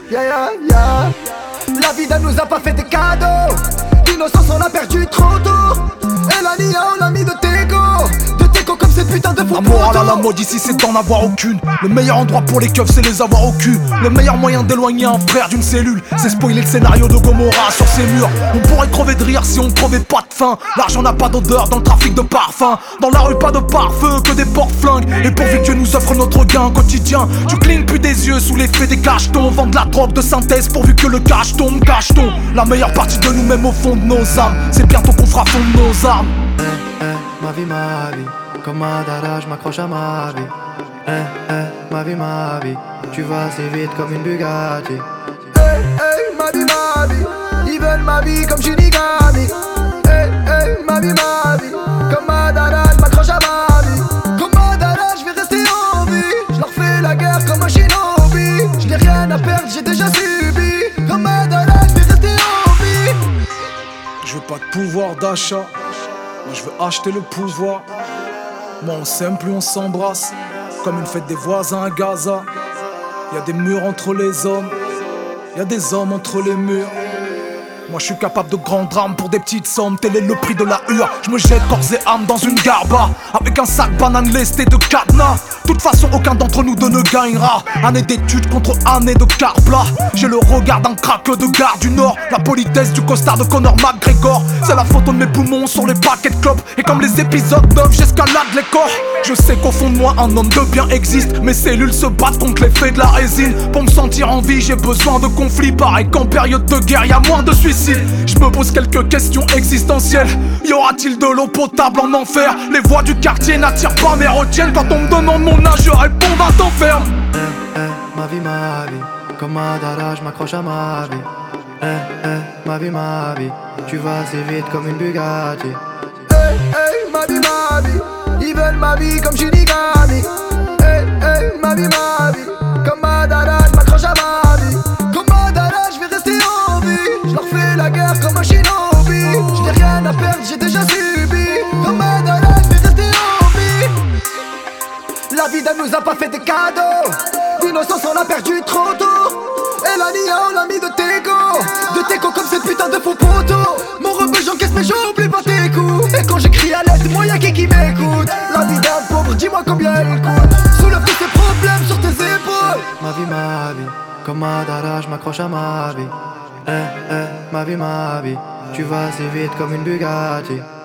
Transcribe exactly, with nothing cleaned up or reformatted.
Yeah, yeah, yeah. La vie nous a pas fait des cadeaux. D'innocence on a perdu trop tôt. Et la nia on l'a mis de Tego. De Tego comme cette putain de faux. La morale à la mode ici c'est d'en avoir aucune. Le meilleur endroit pour les keufs c'est les avoir au cul. Le meilleur moyen d'éloigner un frère d'une cellule, c'est spoiler le scénario de Gomorrah sur ses murs. On pourrait crever de rire si on crevait pas de faim. L'argent n'a pas d'odeur dans le trafic de parfum. Dans la rue pas de pare-feu que des porte-flingues. Et pourvu que Dieu nous offre notre gain quotidien, tu clignes plus des yeux sous l'effet des cachetons. Vend de la drogue de synthèse pourvu que le cash tombe, cache-t-on. La meilleure partie de nous-mêmes au fond de nos âmes, c'est bientôt qu'on fera fondre nos armes. Eh, eh, ma vie, ma vie, comme Madara, je m'accroche à ma vie. Eh, eh, ma vie, ma vie, tu vas assez vite comme une Bugatti. Hey, hey, ma vie, ma vie, ils veulent ma vie comme Shinigami. Hey, hey, ma vie, ma vie, comme Madara, je m'accroche à ma vie. Comme Madara, je vais rester en vie. Je leur fais la guerre comme un shinobi. Je n'ai rien à perdre, j'ai déjà subi. Comme Madara, je vais rester en vie. Je veux pas de pouvoir d'achat, moi je veux acheter le pouvoir. Moi on s'aime plus on s'embrasse, comme une fête des voisins à Gaza. Y'a des murs entre les hommes, y'a des hommes entre les murs. Moi je suis capable de grands drames pour des petites sommes. Tel est le prix de la hure. Je me jette corps et âme dans une garba, avec un sac banane lesté de cadenas. Toute façon aucun d'entre nous deux ne gagnera. Année d'études contre année de car plat. J'ai le regard d'un craque de gare du Nord. La politesse du costard de Conor McGregor. C'est la photo de mes poumons sur les paquets de clopes. Et comme les épisodes neuf j'escalade les corps. Je sais qu'au fond de moi un homme de bien existe. Mes cellules se battent contre l'effet de la résine. Pour me sentir en vie j'ai besoin de conflits. Pareil qu'en période de guerre y'a moins de suicides. Je me pose quelques questions existentielles. Y aura-t-il de l'eau potable en enfer? Les voix du quartier n'attirent pas mais retiennent. Quand on me demande mon âge je réponds va t'enferme. Eh, eh, ma vie, ma vie, comme Madara, je m'accroche à ma vie. Eh, eh, ma vie, ma vie, tu vas assez vite comme une Bugatti. Hey, hey, ma vie, ma vie, ils veulent ma vie comme Shinigami. Hey, hey, ma vie, ma vie, comme Madara, je m'accroche à ma vie. Comme Madara, je vais rester en vie. Je leur fais la guerre comme un shinobi. Je n'ai rien à perdre, j'ai déjà subi. Comme Madara, je vais rester en vie. La vie ne nous a pas fait des cadeaux. D'innocence on a perdu trop tôt. Et la nia on l'a mis de Tego. De Tego comme cette putain de faux poteau. Mon rebeu j'encaisse mais j'oublie pas tes coups. Et quand j'écris à l'aide, moi y'a qui qui m'écoute. La vie d'un pauvre, dis-moi combien elle coûte. Soulève tous ces problèmes sur tes épaules. Ma vie, ma vie, comme Madara, je m'accroche à ma vie. Eh, eh, ma vie, ma vie, tu vas assez vite comme une Bugatti.